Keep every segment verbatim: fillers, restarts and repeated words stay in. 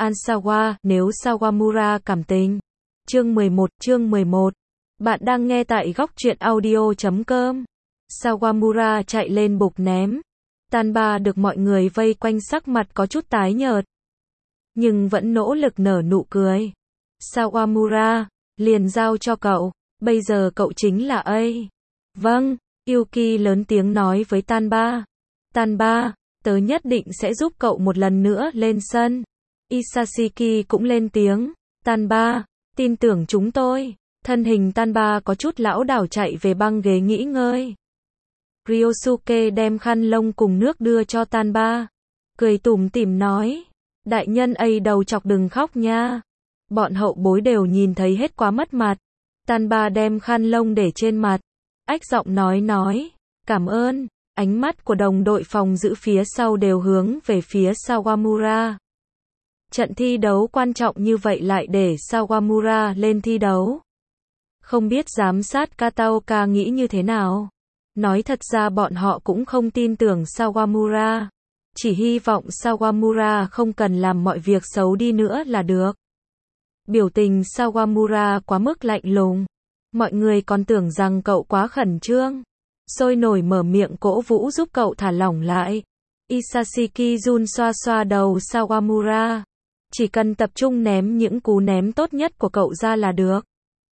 Ansawa, nếu Sawamura cảm tình. Chương mười một, chương mười một. Bạn đang nghe tại góc truyện audio chấm com. Sawamura chạy lên bục ném. Tanba được mọi người vây quanh sắc mặt có chút tái nhợt, nhưng vẫn nỗ lực nở nụ cười. Sawamura, liền giao cho cậu, bây giờ cậu chính là A. Vâng, Yuki lớn tiếng nói với Tanba. Tanba, tớ nhất định sẽ giúp cậu một lần nữa lên sân. Isashiki cũng lên tiếng. Tanba, tin tưởng chúng tôi. Thân hình Tanba có chút lảo đảo chạy về băng ghế nghỉ ngơi. Ryosuke đem khăn lông cùng nước đưa cho Tanba, cười tủm tỉm nói, đại nhân A đầu chọc đừng khóc nha. Bọn hậu bối đều nhìn thấy hết quá mất mặt. Tanba đem khăn lông để trên mặt, ách giọng nói nói, cảm ơn. Ánh mắt của đồng đội phòng giữ phía sau đều hướng về phía Sawamura. Trận thi đấu quan trọng như vậy lại để Sawamura lên thi đấu. Không biết giám sát Kataoka nghĩ như thế nào. Nói thật ra bọn họ cũng không tin tưởng Sawamura. Chỉ hy vọng Sawamura không cần làm mọi việc xấu đi nữa là được. Biểu tình Sawamura quá mức lạnh lùng. Mọi người còn tưởng rằng cậu quá khẩn trương. Sôi nổi mở miệng cổ vũ giúp cậu thả lỏng lại. Isashiki Jun xoa xoa đầu Sawamura. Chỉ cần tập trung ném những cú ném tốt nhất của cậu ra là được.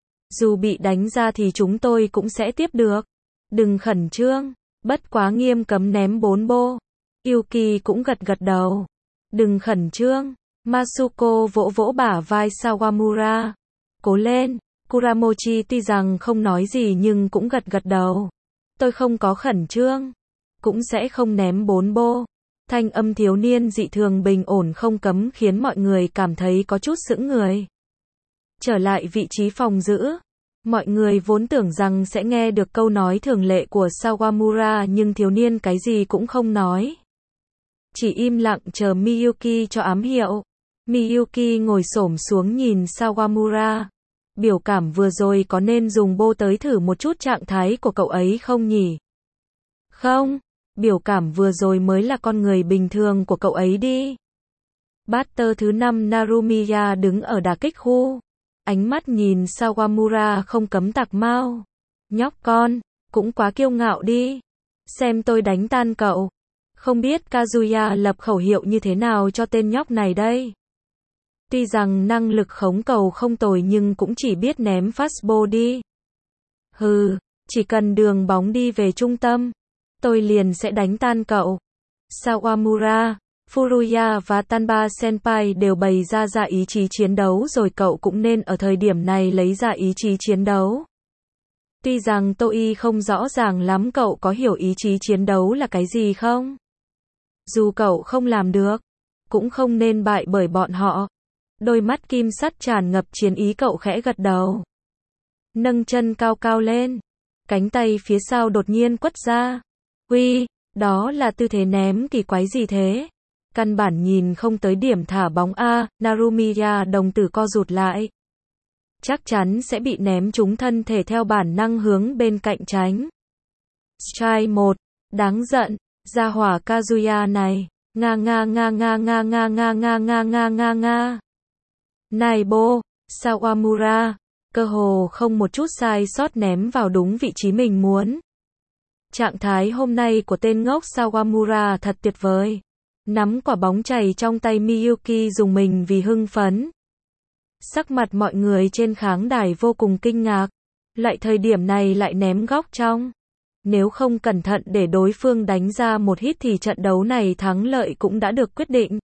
Dù bị đánh ra thì chúng tôi cũng sẽ tiếp được. Đừng khẩn trương, bất quá nghiêm cấm ném bốn bô. Yuki cũng gật gật đầu. Đừng khẩn trương. Masuko vỗ vỗ bả vai Sawamura. Cố lên. Kuramochi tuy rằng không nói gì nhưng cũng gật gật đầu. Tôi không có khẩn trương, cũng sẽ không ném bốn bô. Thanh âm thiếu niên dị thường bình ổn không cấm khiến mọi người cảm thấy có chút sững người. Trở lại vị trí phòng giữ, mọi người vốn tưởng rằng sẽ nghe được câu nói thường lệ của Sawamura nhưng thiếu niên cái gì cũng không nói. Chỉ im lặng chờ Miyuki cho ám hiệu. Miyuki ngồi xổm xuống nhìn Sawamura. Biểu cảm vừa rồi có nên dùng bô tới thử một chút trạng thái của cậu ấy không nhỉ? Không, biểu cảm vừa rồi mới là con người bình thường của cậu ấy đi. Batter thứ năm Narumiya đứng ở đả kích khu. Ánh mắt nhìn Sawamura không cấm tạc mau. Nhóc con, cũng quá kiêu ngạo đi. Xem tôi đánh tan cậu. Không biết Kazuya lập khẩu hiệu như thế nào cho tên nhóc này đây. Tuy rằng năng lực khống cầu không tồi nhưng cũng chỉ biết ném fastball đi. Hừ, chỉ cần đường bóng đi về trung tâm, tôi liền sẽ đánh tan cậu. Sawamura, Furuya và Tanba Senpai đều bày ra ra ý chí chiến đấu rồi cậu cũng nên ở thời điểm này lấy ra ý chí chiến đấu. Tuy rằng Toi không rõ ràng lắm cậu có hiểu ý chí chiến đấu là cái gì không? Dù cậu không làm được, cũng không nên bại bởi bọn họ. Đôi mắt kim sắt tràn ngập chiến ý cậu khẽ gật đầu. Nâng chân cao cao lên. Cánh tay phía sau đột nhiên quất ra. Uy, đó là tư thế ném kỳ quái gì thế? Căn bản nhìn không tới điểm thả bóng A, Narumiya đồng tử co rụt lại. Chắc chắn sẽ bị ném trúng thân thể theo bản năng hướng bên cạnh tránh. Strike một, đáng giận, gia hỏa Kazuya này. Nga nga nga nga nga nga nga nga nga nga nga nga. Naibo, Sawamura, cơ hồ không một chút sai sót ném vào đúng vị trí mình muốn. Trạng thái hôm nay của tên ngốc Sawamura thật tuyệt vời. Nắm quả bóng chày trong tay Miyuki dùng mình vì hưng phấn. Sắc mặt mọi người trên khán đài vô cùng kinh ngạc. Lại thời điểm này lại ném góc trong. Nếu không cẩn thận để đối phương đánh ra một hit thì trận đấu này thắng lợi cũng đã được quyết định.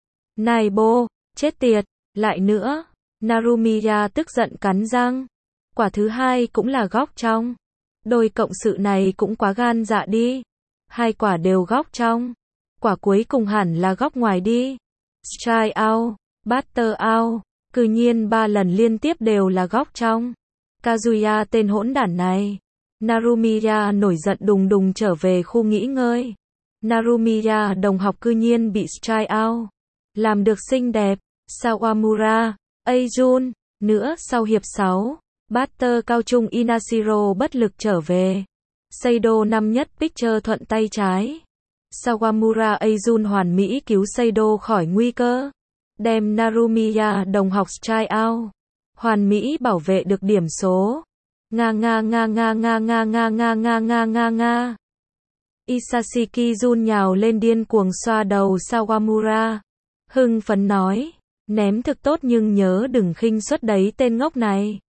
Naibo, chết tiệt. Lại nữa, Narumiya tức giận cắn răng. Quả thứ hai cũng là góc trong. Đôi cộng sự này cũng quá gan dạ đi. Hai quả đều góc trong. Quả cuối cùng hẳn là góc ngoài đi. Strike out, batter out. Cư nhiên ba lần liên tiếp đều là góc trong. Kazuya tên hỗn đản này. Narumiya nổi giận đùng đùng trở về khu nghỉ ngơi. Narumiya đồng học cư nhiên bị strike out. Làm được xinh đẹp. Sawamura, Ajun, nữa sau hiệp sáu, batter cao trung Inashiro bất lực trở về. Seido năm nhất pitcher thuận tay trái. Sawamura Ajun hoàn mỹ cứu Seido khỏi nguy cơ. đem Narumiya đồng học strike out. Hoàn mỹ bảo vệ được điểm số. Nga nga nga nga nga nga nga nga nga nga nga nga. Isashiki Jun nhào lên điên cuồng xoa đầu Sawamura. Hưng phấn nói, ném thực tốt nhưng nhớ đừng khinh suất đấy tên ngốc này.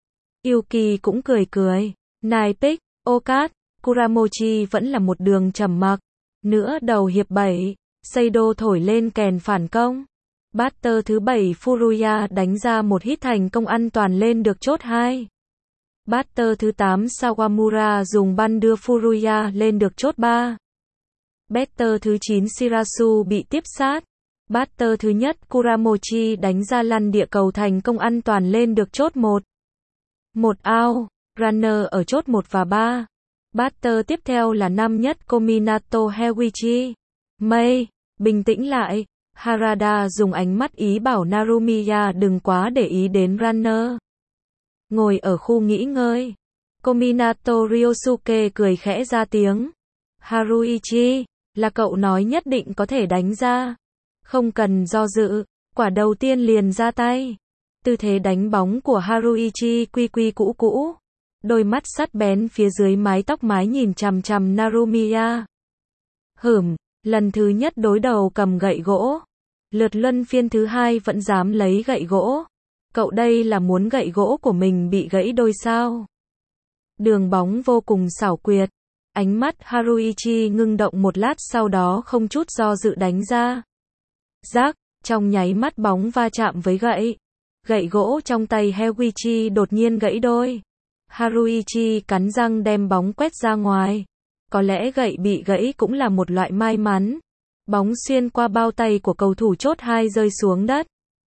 Yuki cũng cười cười. Nai pick, Okat, Kuramochi vẫn là một đường trầm mặc. Nữa đầu hiệp bảy, Seido thổi lên kèn phản công. Batter thứ bảy Furuya đánh ra một hit thành công an toàn lên được chốt hai. Batter thứ tám Sawamura dùng banh đưa Furuya lên được chốt ba. Batter thứ chín Shirasu bị tiếp sát. Batter thứ nhất Kuramochi đánh ra lăn địa cầu thành công an toàn lên được chốt một. Một out, runner ở chốt một và ba. Batter tiếp theo là năm nhất Kominato Heiichi. Mây, bình tĩnh lại. Harada dùng ánh mắt ý bảo Narumiya đừng quá để ý đến runner. Ngồi ở khu nghỉ ngơi, Kominato Ryosuke cười khẽ ra tiếng. Haruichi, là cậu nói nhất định có thể đánh ra. Không cần do dự, quả đầu tiên liền ra tay. Tư thế đánh bóng của Haruichi quy quy cũ cũ. Đôi mắt sắt bén phía dưới mái tóc mái nhìn chằm chằm Narumiya. Hửm, lần thứ nhất đối đầu cầm gậy gỗ. Lượt luân phiên thứ hai vẫn dám lấy gậy gỗ. Cậu đây là muốn gậy gỗ của mình bị gãy đôi sao? Đường bóng vô cùng xảo quyệt. Ánh mắt Haruichi ngưng động một lát sau đó không chút do dự đánh ra. Rác, trong nháy mắt bóng va chạm với gậy. Gậy gỗ trong tay Heiichi đột nhiên gãy đôi. Haruichi cắn răng đem bóng quét ra ngoài. Có lẽ gậy bị gãy cũng là một loại may mắn. Bóng xuyên qua bao tay của cầu thủ chốt hai rơi xuống đất.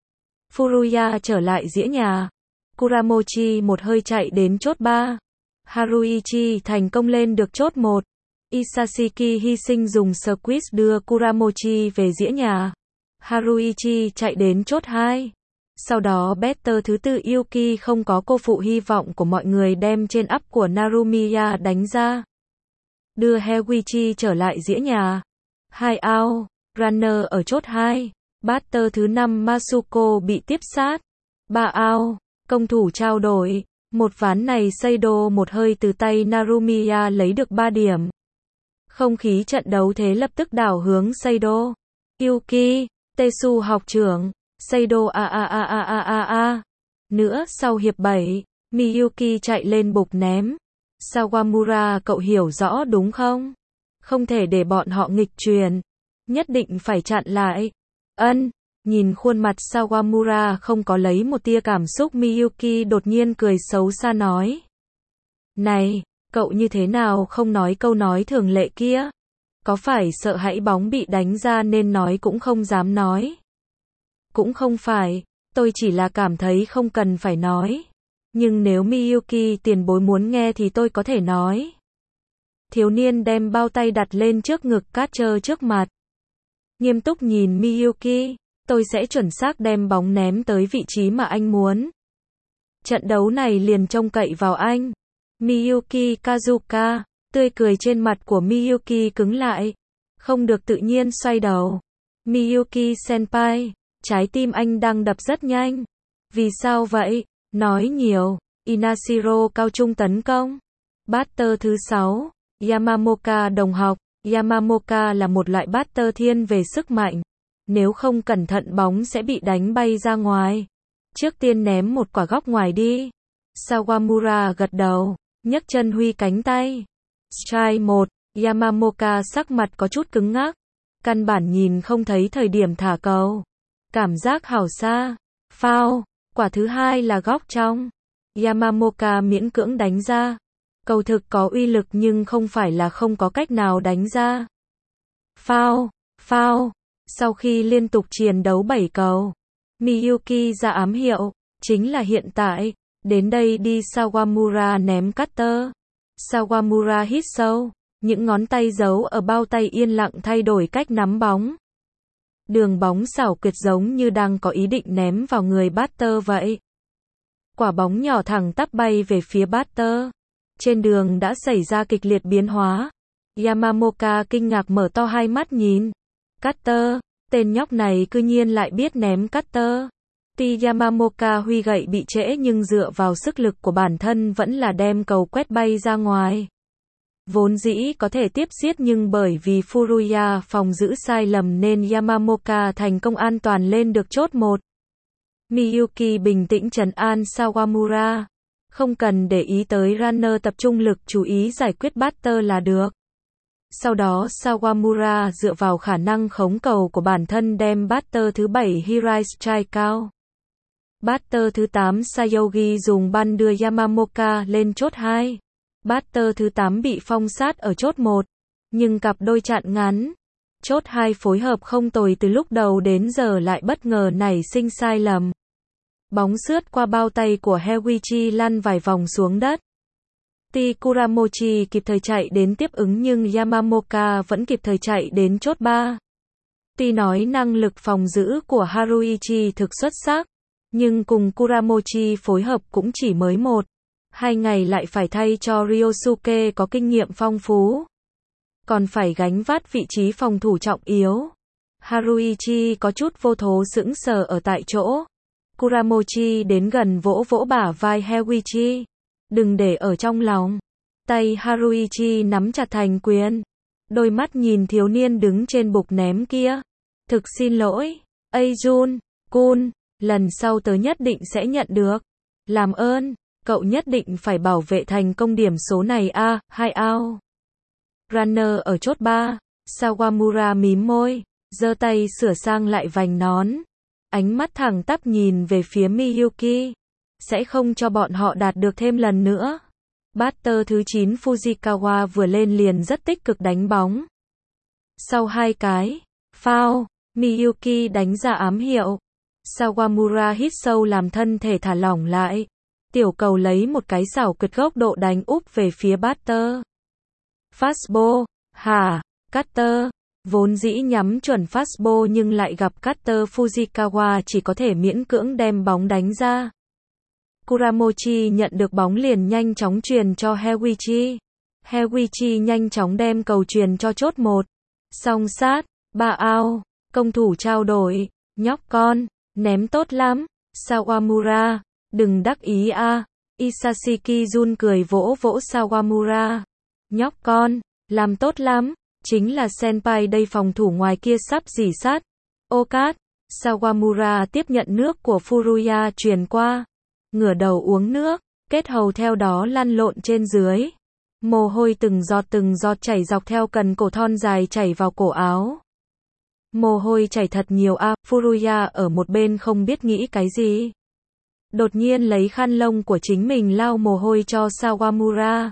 Furuya trở lại dĩa nhà. Kuramochi một hơi chạy đến chốt ba. Haruichi thành công lên được chốt một. Isashiki hy sinh dùng squeeze đưa Kuramochi về dĩa nhà. Haruichi chạy đến chốt hai. Sau đó batter thứ tư Yuki không có cô phụ hy vọng của mọi người đem trên ắp của Narumiya đánh ra. Đưa Heiichi trở lại dĩa nhà. Hai out, runner ở chốt hai. Batter thứ năm Masuko bị tiếp sát. Ba out, công thủ trao đổi. Một ván này Seido một hơi từ tay Narumiya lấy được ba điểm. Không khí trận đấu thế lập tức đảo hướng Seido. Yuki, Tesu học trưởng. Seido a a a a a a a. Nữa sau hiệp bảy, Miyuki chạy lên bục ném. Sawamura cậu hiểu rõ đúng không? Không thể để bọn họ nghịch truyền. Nhất định phải chặn lại. Ân, nhìn khuôn mặt Sawamura không có lấy một tia cảm xúc Miyuki đột nhiên cười xấu xa nói. Này, cậu như thế nào không nói câu nói thường lệ kia? Có phải sợ hãi bóng bị đánh ra nên nói cũng không dám nói? Cũng không phải, tôi chỉ là cảm thấy không cần phải nói. Nhưng nếu Miyuki tiền bối muốn nghe thì tôi có thể nói. Thiếu niên đem bao tay đặt lên trước ngực Catcher trước mặt. Nghiêm túc nhìn Miyuki, tôi sẽ chuẩn xác đem bóng ném tới vị trí mà anh muốn. Trận đấu này liền trông cậy vào anh. Miyuki Kazuka, tươi cười trên mặt của Miyuki cứng lại. Không được tự nhiên xoay đầu. Miyuki senpai, trái tim anh đang đập rất nhanh. Vì sao vậy? Nói nhiều. Inashiro cao trung tấn công. Batter thứ sáu, Yamamoka đồng học. Yamamoka là một loại batter thiên về sức mạnh. Nếu không cẩn thận bóng sẽ bị đánh bay ra ngoài. Trước tiên ném một quả góc ngoài đi. Sawamura gật đầu, nhấc chân huy cánh tay. Strike một, Yamamoka sắc mặt có chút cứng ngắc. Căn bản nhìn không thấy thời điểm thả cầu. Cảm giác hảo xa. Foul, quả thứ hai là góc trong. Yamamoka miễn cưỡng đánh ra. Cầu thực có uy lực nhưng không phải là không có cách nào đánh ra. Foul, foul. Sau khi liên tục chiến đấu bảy cầu, Miyuki ra ám hiệu, chính là hiện tại. Đến đây đi. Sawamura ném cutter. Sawamura hít sâu, những ngón tay giấu ở bao tay yên lặng thay đổi cách nắm bóng. Đường bóng xảo quyệt giống như đang có ý định ném vào người batter vậy. Quả bóng nhỏ thẳng tắp bay về phía batter. Trên đường đã xảy ra kịch liệt biến hóa. Yamamoka kinh ngạc mở to hai mắt nhìn. Cutter, Tên nhóc này cư nhiên lại biết ném cutter. Tuy Yamamoka huy gậy bị trễ nhưng dựa vào sức lực của bản thân vẫn là đem cầu quét bay ra ngoài. Vốn dĩ có thể tiếp xiết nhưng bởi vì Furuya phòng giữ sai lầm nên Yamamoka thành công an toàn lên được chốt một. Miyuki bình tĩnh trấn an Sawamura. Không cần để ý tới runner, tập trung lực chú ý giải quyết batter là được. Sau đó Sawamura dựa vào khả năng khống cầu của bản thân đem batter thứ bảy Hirai strike cao. Batter thứ tám Sayogi dùng banh đưa Yamamoka lên chốt hai. Batter thứ tám bị phong sát ở chốt một, nhưng cặp đôi chặn ngắn. Chốt hai phối hợp không tồi từ lúc đầu đến giờ lại bất ngờ nảy sinh sai lầm. Bóng sướt qua bao tay của Heiichi lăn vài vòng xuống đất. Tuy Kuramochi kịp thời chạy đến tiếp ứng nhưng Yamamoka vẫn kịp thời chạy đến chốt ba. Tuy nói năng lực phòng giữ của Haruichi thực xuất sắc, nhưng cùng Kuramochi phối hợp cũng chỉ mới một, hai ngày lại phải thay cho Ryosuke có kinh nghiệm phong phú. Còn phải gánh vác vị trí phòng thủ trọng yếu. Haruichi có chút vô thố sững sờ ở tại chỗ. Kuramochi đến gần vỗ vỗ bả vai Heiichi. Đừng để ở trong lòng. Tay Haruichi nắm chặt thành quyền. Đôi mắt nhìn thiếu niên đứng trên bục ném kia. Thực xin lỗi, Ajun, Kun, lần sau tớ nhất định sẽ nhận được. Làm ơn, cậu nhất định phải bảo vệ thành công điểm số này a, hai out. Runner ở chốt ba, Sawamura mím môi, giơ tay sửa sang lại vành nón. Ánh mắt thẳng tắp nhìn về phía Miyuki. Sẽ không cho bọn họ đạt được thêm lần nữa. Batter thứ chín Fujikawa vừa lên liền rất tích cực đánh bóng. Sau hai cái foul, Miyuki đánh ra ám hiệu. Sawamura hít sâu làm thân thể thả lỏng lại. Tiểu cầu lấy một cái xảo quyệt góc độ đánh úp về phía batter. Fastball, hả, cutter. Vốn dĩ nhắm chuẩn fastball nhưng lại gặp cutter Fujikawa chỉ có thể miễn cưỡng đem bóng đánh ra. Kuramochi nhận được bóng liền nhanh chóng truyền cho Heiichi. Heiichi nhanh chóng đem cầu truyền cho chốt một. Song sát, ba out, công thủ trao đổi, nhóc con, ném tốt lắm, Sawamura, đừng đắc ý a. À. Isashiki Jun cười vỗ vỗ Sawamura. Nhóc con, làm tốt lắm, chính là senpai đây, phòng thủ ngoài kia sắp rỉ sát. Okat, Sawamura tiếp nhận nước của Furuya truyền qua. Ngửa đầu uống nước, kết hầu theo đó lăn lộn trên dưới. Mồ hôi từng giọt từng giọt chảy dọc theo cần cổ thon dài chảy vào cổ áo. Mồ hôi chảy thật nhiều a. À, Furuya ở một bên không biết nghĩ cái gì. Đột nhiên lấy khăn lông của chính mình lau mồ hôi cho Sawamura.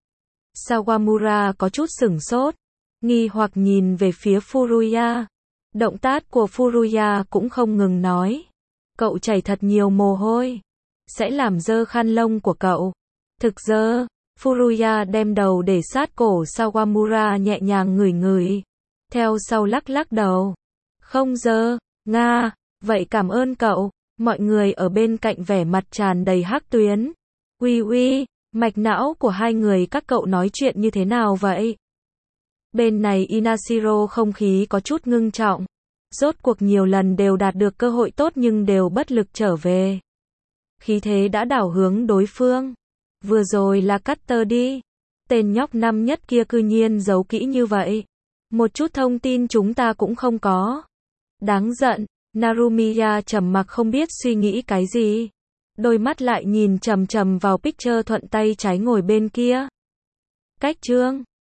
Sawamura có chút sửng sốt, nghi hoặc nhìn về phía Furuya. Động tác của Furuya cũng không ngừng nói. Cậu chảy thật nhiều mồ hôi. Sẽ làm dơ khăn lông của cậu. Thực dơ. Furuya đem đầu để sát cổ Sawamura nhẹ nhàng ngửi ngửi. Theo sau lắc lắc đầu. Không dơ, nga, vậy cảm ơn cậu. Mọi người ở bên cạnh vẻ mặt tràn đầy hắc tuyến. Uy uy, mạch não của hai người các cậu nói chuyện như thế nào vậy? Bên này Inashiro không khí có chút ngưng trọng. Rốt cuộc nhiều lần đều đạt được cơ hội tốt nhưng đều bất lực trở về. Khí thế đã đảo hướng đối phương. Vừa rồi là cutter đi. Tên nhóc năm nhất kia cư nhiên giấu kỹ như vậy. Một chút thông tin chúng ta cũng không có. Đáng giận. Narumiya trầm mặc không biết suy nghĩ cái gì. Đôi mắt lại nhìn chằm chằm vào picture thuận tay trái ngồi bên kia. Cách chương